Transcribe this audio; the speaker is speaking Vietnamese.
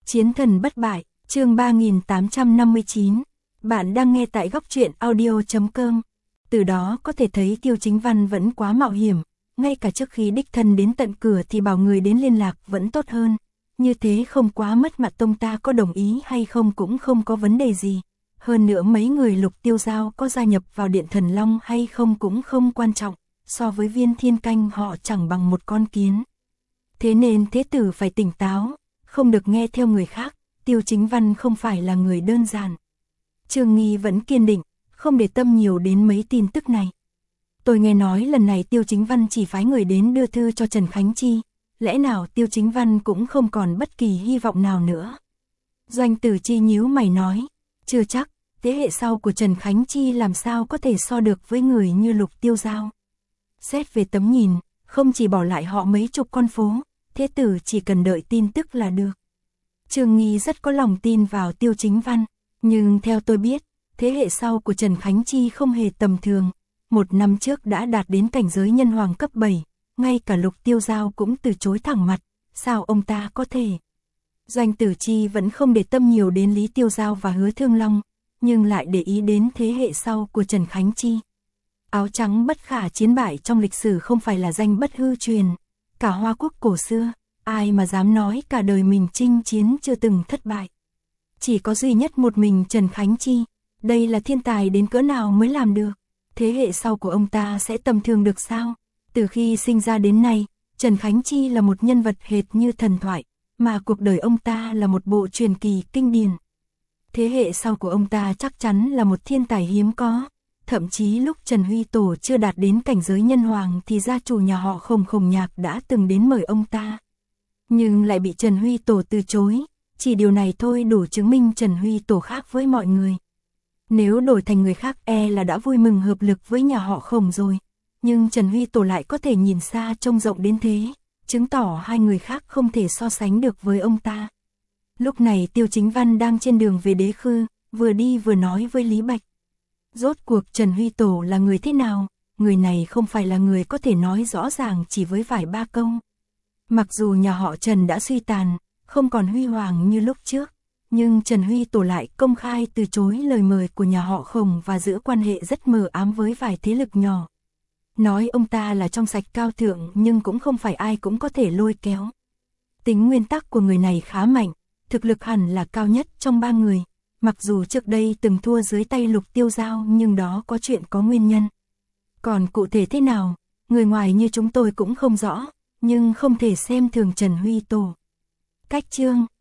Chiến thần bất bại, chương 3859. Bạn đang nghe tại góc truyện audio.com. Từ đó có thể thấy Tiêu Chính Văn vẫn quá mạo hiểm, ngay cả trước khi đích thân đến tận cửa thì bảo người đến liên lạc vẫn tốt hơn. Như thế không quá mất mặt, tông ta có đồng ý hay không cũng không có vấn đề gì. Hơn nữa mấy người Lục Tiêu Giao có gia nhập vào Điện Thần Long hay không cũng không quan trọng, so với Viên Thiên Canh họ chẳng bằng một con kiến. Thế nên thế tử phải tỉnh táo, không được nghe theo người khác, Tiêu Chính Văn không phải là người đơn giản. Trương Nghi vẫn kiên định, không để tâm nhiều đến mấy tin tức này. Tôi nghe nói lần này Tiêu Chính Văn chỉ phái người đến đưa thư cho Trần Khánh Chi, lẽ nào Tiêu Chính Văn cũng không còn bất kỳ hy vọng nào nữa? Doanh Tử Chi nhíu mày nói, chưa chắc, thế hệ sau của Trần Khánh Chi làm sao có thể so được với người như Lục Tiêu Giao. Xét về tấm nhìn, không chỉ bỏ lại họ mấy chục con phố, thế tử chỉ cần đợi tin tức là được. Trương Nghi rất có lòng tin vào Tiêu Chính Văn, nhưng theo tôi biết, thế hệ sau của Trần Khánh Chi không hề tầm thường. Một năm trước đã đạt đến cảnh giới nhân hoàng cấp 7, ngay cả Lục Tiêu Giao cũng từ chối thẳng mặt, sao ông ta có thể? Doanh Tử Chi vẫn không để tâm nhiều đến Lý Tiêu Giao và Hứa Thương Long, nhưng lại để ý đến thế hệ sau của Trần Khánh Chi. Áo trắng bất khả chiến bại trong lịch sử không phải là danh bất hư truyền, cả Hoa Quốc cổ xưa, ai mà dám nói cả đời mình chinh chiến chưa từng thất bại. Chỉ có duy nhất một mình Trần Khánh Chi, đây là thiên tài đến cỡ nào mới làm được, thế hệ sau của ông ta sẽ tầm thường được sao? Từ khi sinh ra đến nay, Trần Khánh Chi là một nhân vật hệt như thần thoại, mà cuộc đời ông ta là một bộ truyền kỳ kinh điển. Thế hệ sau của ông ta chắc chắn là một thiên tài hiếm có. Thậm chí lúc Trần Huy Tổ chưa đạt đến cảnh giới nhân hoàng thì gia chủ nhà họ Khổng Nhạc đã từng đến mời ông ta. Nhưng lại bị Trần Huy Tổ từ chối, chỉ điều này thôi đủ chứng minh Trần Huy Tổ khác với mọi người. Nếu đổi thành người khác là đã vui mừng hợp lực với nhà họ Khổng rồi. Nhưng Trần Huy Tổ lại có thể nhìn xa trông rộng đến thế, chứng tỏ hai người khác không thể so sánh được với ông ta. Lúc này Tiêu Chính Văn đang trên đường về Đế Khư, vừa đi vừa nói với Lý Bạch. Rốt cuộc Trần Huy Tổ là người thế nào? Người này không phải là người có thể nói rõ ràng chỉ với vài ba câu. Mặc dù nhà họ Trần đã suy tàn, không còn huy hoàng như lúc trước, nhưng Trần Huy Tổ lại công khai từ chối lời mời của nhà họ Khổng và giữ quan hệ rất mờ ám với vài thế lực nhỏ. Nói ông ta là trong sạch cao thượng nhưng cũng không phải ai cũng có thể lôi kéo. Tính nguyên tắc của người này khá mạnh, thực lực hẳn là cao nhất trong ba người. Mặc dù trước đây từng thua dưới tay Lục Tiêu Giao nhưng đó có chuyện có nguyên nhân. Còn cụ thể thế nào, người ngoài như chúng tôi cũng không rõ, nhưng không thể xem thường Trần Huy Tổ. Cách chương